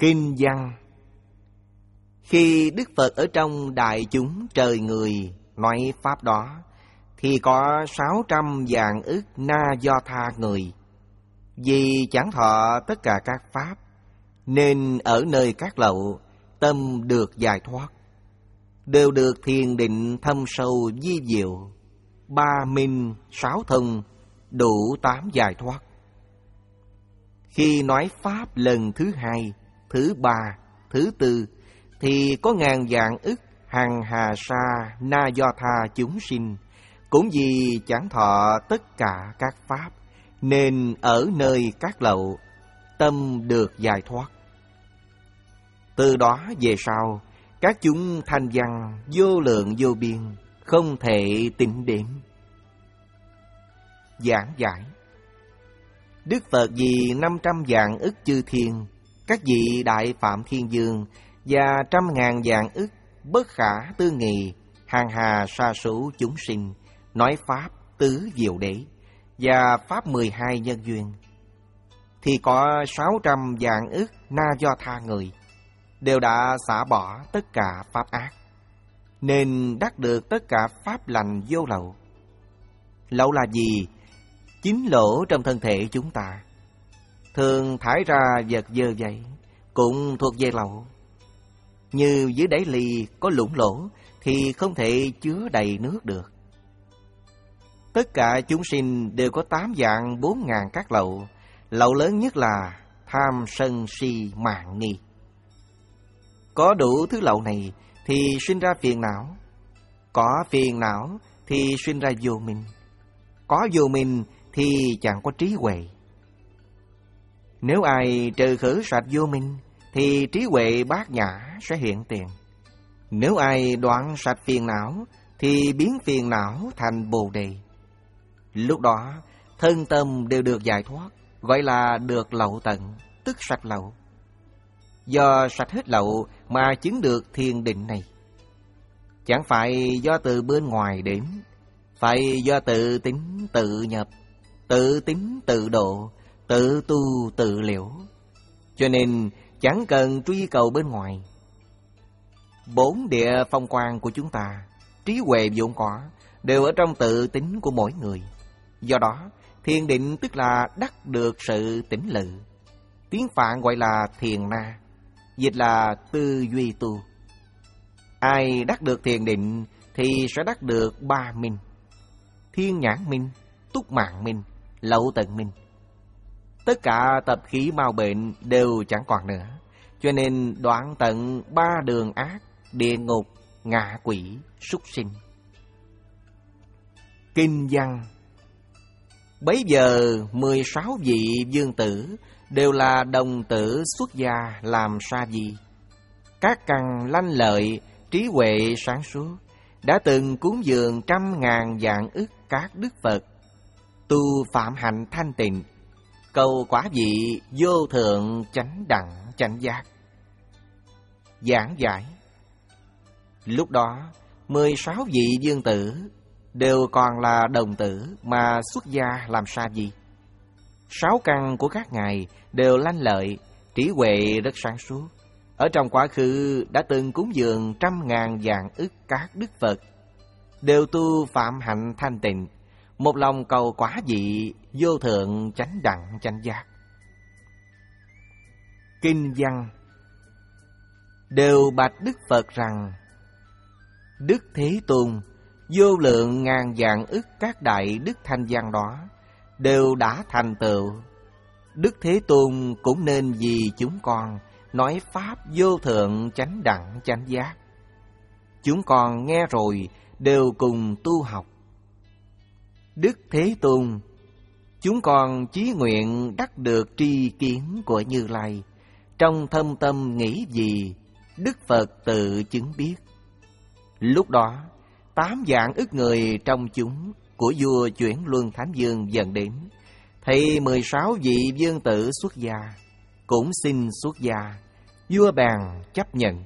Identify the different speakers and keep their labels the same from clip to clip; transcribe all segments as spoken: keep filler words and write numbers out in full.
Speaker 1: Kinh văn. Khi Đức Phật ở trong đại chúng trời người nói pháp đó, thì có sáu trăm vạn ức na do tha người. Vì chẳng thọ tất cả các pháp, nên ở nơi các lậu, tâm được giải thoát, đều được thiền định thâm sâu vi diệu, ba minh sáu thông, đủ tám giải thoát. Khi nói pháp lần thứ hai, thứ ba, thứ tư, thì có ngàn vạn ức hằng hà sa na do tha chúng sinh, cũng vì chẳng thọ tất cả các pháp, nên ở nơi các lậu, tâm được giải thoát. Từ đó về sau, các chúng thanh văn vô lượng vô biên, không thể tính đếm. Giảng giải. Đức Phật vì năm trăm vạn ức chư thiên, các vị đại phạm thiên vương và trăm ngàn vạn ức bất khả tư nghị hàng hà sa số chúng sinh, nói pháp tứ diệu đế và pháp mười hai nhân duyên, thì có sáu trăm vạn ức na do tha người, đều đã xả bỏ tất cả pháp ác, nên đắc được tất cả pháp lành vô lậu. Lậu là gì? Chính lỗ trong thân thể chúng ta, thường thải ra vật dơ vậy, cũng thuộc về lậu. Như dưới đáy ly có lũng lỗ, thì không thể chứa đầy nước được. Tất cả chúng sinh đều có tám vạn bốn ngàn các lậu. Lậu lớn nhất là tham sân si mạn nghi. Có đủ thứ lậu này thì sinh ra phiền não. Có phiền não thì sinh ra vô minh. Có vô minh thì chẳng có trí huệ. Nếu ai trừ khử sạch vô minh, thì trí huệ bát nhã sẽ hiện tiền. Nếu ai đoạn sạch phiền não, thì biến phiền não thành bồ đề. Lúc đó, thân tâm đều được giải thoát, gọi là được lậu tận, tức sạch lậu. Do sạch hết lậu mà chứng được thiền định này. Chẳng phải do từ bên ngoài đến, phải do tự tính tự nhập, tự tính tự độ, tự tu tự liễu. Cho nên chẳng cần truy cầu bên ngoài. Bốn địa phong quang của chúng ta, trí huệ vốn có, đều ở trong tự tính của mỗi người. Do đó, thiền định tức là đắc được sự tỉnh lự. Tiếng Phạn gọi là thiền na, dịch là tư duy tu. Ai đắc được thiền định thì sẽ đắc được ba minh: thiên nhãn minh, túc mạng minh, lậu tận minh. Tất cả tập khí mau bệnh đều chẳng còn nữa, cho nên đoạn tận ba đường ác: địa ngục, ngạ quỷ, súc sinh. Kinh văn. Bấy giờ mười sáu vị vương tử đều là đồng tử xuất gia làm sa di, các căn lanh lợi, trí huệ sáng suốt, đã từng cúng dường trăm ngàn vạn ức các đức Phật, tu phạm hạnh thanh tịnh, cầu quả vị vô thượng chánh đẳng chánh giác. Giảng giải. Lúc đó, mười sáu vị vương tử đều còn là đồng tử mà xuất gia làm sa di. Sáu căn của các ngài đều lanh lợi, trí huệ rất sáng suốt. Ở trong quá khứ đã từng cúng dường trăm ngàn vạn ức các đức Phật, đều tu phạm hạnh thanh tịnh, một lòng cầu quả vị vô thượng chánh đẳng chánh giác. Kinh văn. Đều bạch Đức Phật rằng: Đức Thế Tôn, vô lượng ngàn vạn ức các đại đức thanh văn đó đều đã thành tựu. Đức Thế Tôn cũng nên vì chúng con nói pháp vô thượng chánh đẳng chánh giác. Chúng con nghe rồi đều cùng tu học. Đức Thế Tôn, chúng con chí nguyện đắc được tri kiến của Như Lai. Trong thâm tâm nghĩ gì, Đức Phật tự chứng biết. Lúc đó, tám vạn ức người trong chúng của vua Chuyển Luân Thánh Vương dần đến, thấy mười sáu vị vương tử xuất gia, cũng xin xuất gia. Vua bèn chấp nhận.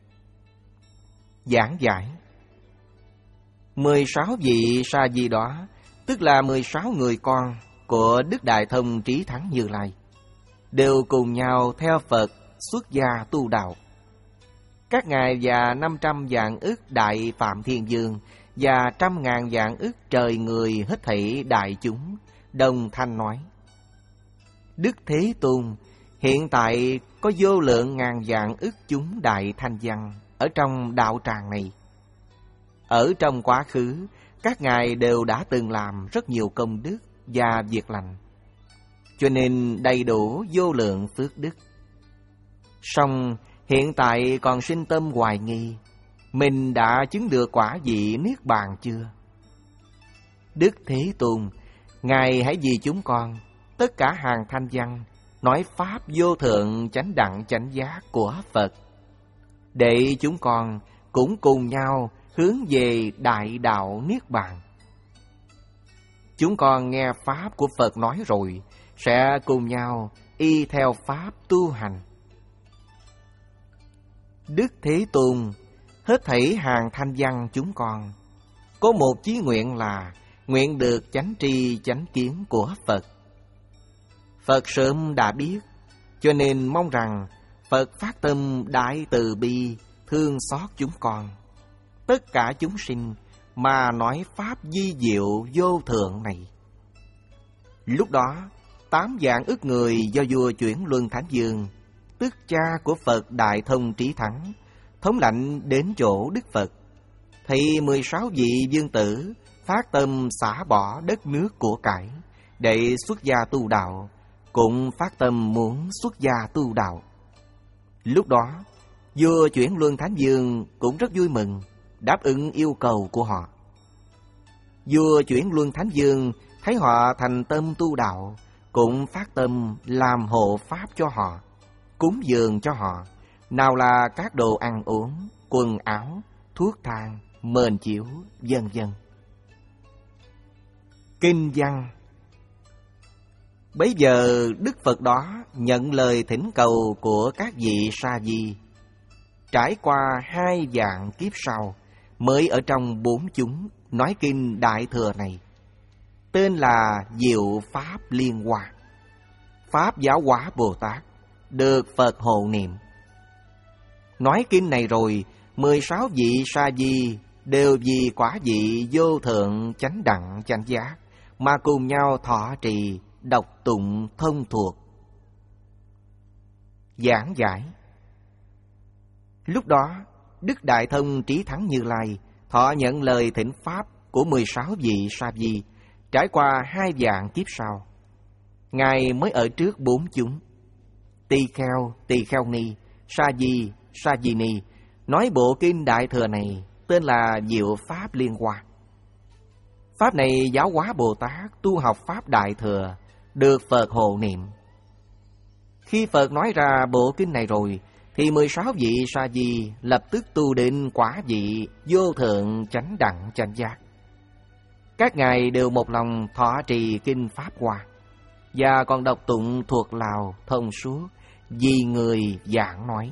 Speaker 1: Giảng giải. Mười sáu vị sa di đó, tức là mười sáu người con của Đức Đại Thông Trí Thắng Như Lai, đều cùng nhau theo Phật xuất gia tu đạo. Các ngài và năm trăm vạn ức đại phạm thiên dương và trăm ngàn vạn ức trời người hết thảy đại chúng đồng thanh nói: Đức Thế Tôn, hiện tại có vô lượng ngàn vạn ức chúng đại thanh văn ở trong đạo tràng này. Ở trong quá khứ, các ngài đều đã từng làm rất nhiều công đức và việc lành, cho nên đầy đủ vô lượng phước đức. Song hiện tại còn sinh tâm hoài nghi, mình đã chứng được quả vị niết bàn chưa? Đức Thế Tôn, ngài hãy vì chúng con, tất cả hàng thanh văn, nói pháp vô thượng chánh đẳng chánh giác của Phật, để chúng con cũng cùng nhau hướng về đại đạo niết bàn. Chúng con nghe pháp của Phật nói rồi, sẽ cùng nhau y theo pháp tu hành. Đức Thế Tôn, hết thảy hàng thanh văn chúng con có một chí nguyện là nguyện được chánh tri chánh kiến của Phật. Phật sớm đã biết, cho nên mong rằng Phật phát tâm đại từ bi, thương xót chúng con, tất cả chúng sinh, mà nói pháp vi diệu vô thượng này. Lúc đó, tám vạn ức người do vua Chuyển Luân Thánh Dương, tức cha của Phật Đại Thông Trí Thắng, thống lãnh đến chỗ Đức Phật, thì mười sáu vị vương tử phát tâm xả bỏ đất nước của cải để xuất gia tu đạo, cũng phát tâm muốn xuất gia tu đạo. Lúc đó, vua Chuyển Luân Thánh Dương cũng rất vui mừng, đáp ứng yêu cầu của họ. Vua Chuyển Luân Thánh Dương thấy họ thành tâm tu đạo, cũng phát tâm làm hộ pháp cho họ, cúng dường cho họ, nào là các đồ ăn uống, quần áo, thuốc thang, mền chiếu, vân vân. Kinh văn. Bấy giờ Đức Phật đó nhận lời thỉnh cầu của các vị sa di, trải qua hai vạn kiếp sau mới ở trong bốn chúng nói kinh Đại Thừa này, tên là Diệu Pháp Liên Hoa. Pháp Giáo Hóa Bồ Tát được Phật hộ niệm. Nói kinh này rồi, mười sáu vị sa di đều vì quả vị vô thượng chánh đẳng chánh giác mà cùng nhau thọ trì, đọc tụng thông thuộc. Giảng giải. Lúc đó, Đức Đại Thông Trí Thắng Như Lai thọ nhận lời thỉnh pháp của mười sáu vị sa di, trải qua hai vạn kiếp sau. Ngài mới ở trước bốn chúng: Tỳ Kheo, Tỳ Kheo Ni, Sa Di, Sa Di Ni, nói bộ kinh Đại Thừa này tên là Diệu Pháp Liên Hoa. Pháp này Giáo Hóa Bồ Tát tu học Pháp Đại Thừa, được Phật hộ niệm. Khi Phật nói ra bộ kinh này rồi, thì mười sáu vị sa di lập tức tu đến quả vị vô thượng chánh đẳng chánh giác. Các ngài đều một lòng thọ trì kinh Pháp Hoa, và còn đọc tụng thuộc lào thông suốt, vì người giảng nói.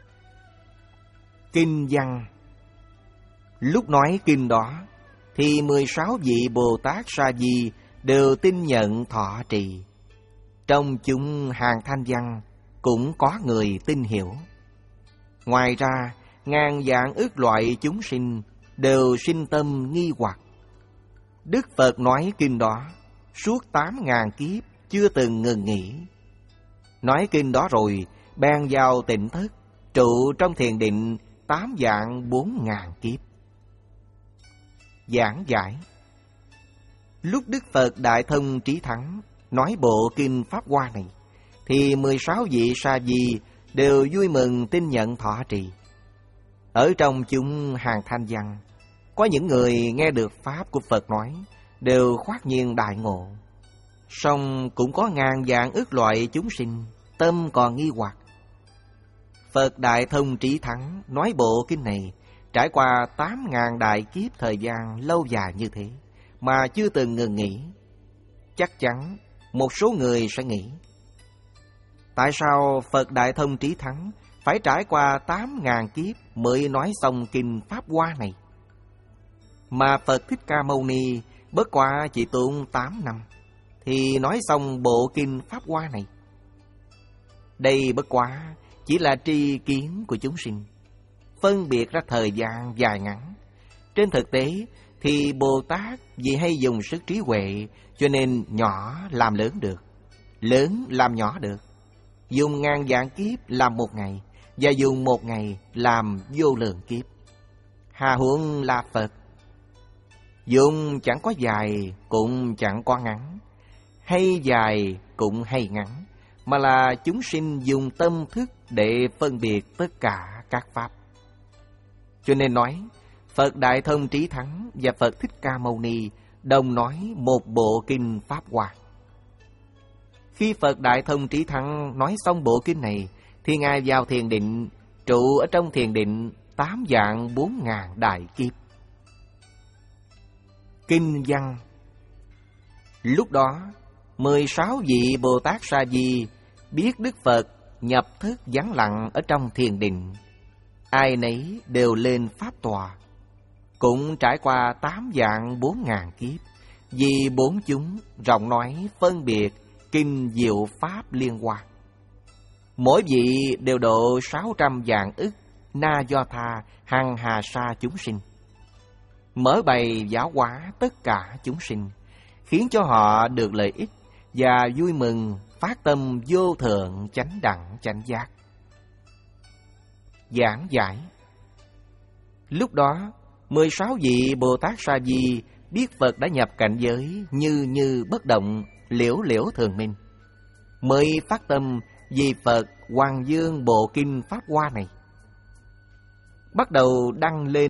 Speaker 1: Kinh văn. Lúc nói kinh đó, thì mười sáu vị Bồ Tát sa di đều tin nhận thọ trì. Trong chúng hàng thanh văn cũng có người tin hiểu. Ngoài ra, ngàn vạn ức loại chúng sinh đều sinh tâm nghi hoặc. Đức Phật nói kinh đó suốt tám ngàn kiếp chưa từng ngừng nghỉ. Nói kinh đó rồi, bèn vào tịnh thất, trụ trong thiền định tám vạn bốn ngàn kiếp. Giảng giải. Lúc Đức Phật Đại Thông Trí Thắng nói bộ kinh Pháp Hoa này, thì mười sáu vị sa di đều vui mừng tin nhận thọ trì. Ở trong chúng hàng thanh văn, có những người nghe được pháp của Phật nói đều khoát nhiên đại ngộ. Song cũng có ngàn vạn ức loại chúng sinh tâm còn nghi hoặc. Phật Đại Thông Trí Thắng nói bộ kinh này trải qua tám ngàn đại kiếp thời gian lâu dài như thế mà chưa từng ngừng nghỉ. Chắc chắn một số người sẽ nghĩ, tại sao Phật Đại Thông Trí Thắng phải trải qua tám ngàn kiếp mới nói xong kinh Pháp Hoa này, mà Phật Thích Ca Mâu Ni bất quá chỉ tốn tám năm thì nói xong bộ kinh Pháp Hoa này? Đây bất quá chỉ là tri kiến của chúng sinh, phân biệt ra thời gian dài ngắn. Trên thực tế thì Bồ Tát vì hay dùng sức trí huệ, cho nên nhỏ làm lớn được, lớn làm nhỏ được. Dùng ngàn vạn kiếp làm một ngày, và dùng một ngày làm vô lượng kiếp. Hà huống là Phật, dùng chẳng có dài cũng chẳng có ngắn, hay dài cũng hay ngắn, mà là chúng sinh dùng tâm thức để phân biệt tất cả các pháp. Cho nên nói Phật Đại Thông Trí Thắng và Phật Thích Ca Mâu Ni đồng nói một bộ kinh Pháp Hoa. Khi Phật Đại Thông Trí Thắng nói xong bộ kinh này, thì Ngài vào thiền định, trụ ở trong thiền định tám vạn bốn ngàn đại kiếp. Kinh văn. Lúc đó mười sáu vị Bồ Tát Sa Di biết Đức Phật nhập thức vắng lặng ở trong thiền định, ai nấy đều lên pháp tòa, cũng trải qua tám vạn bốn ngàn kiếp, vì bốn chúng rộng nói phân biệt kinh diệu pháp liên quan. Mỗi vị đều độ sáu trăm vạn ức na do tha hằng hà sa chúng sinh, mở bày giáo hóa tất cả chúng sinh, khiến cho họ được lợi ích và vui mừng, phát tâm vô thượng chánh đẳng chánh giác. Giảng giải. Lúc đó mười sáu vị Bồ Tát Sa Di biết Phật đã nhập cảnh giới như như bất động, liễu liễu thường minh, mới phát tâm vì Phật Hoàng Dương bộ kinh Pháp Hoa này, bắt đầu đăng lên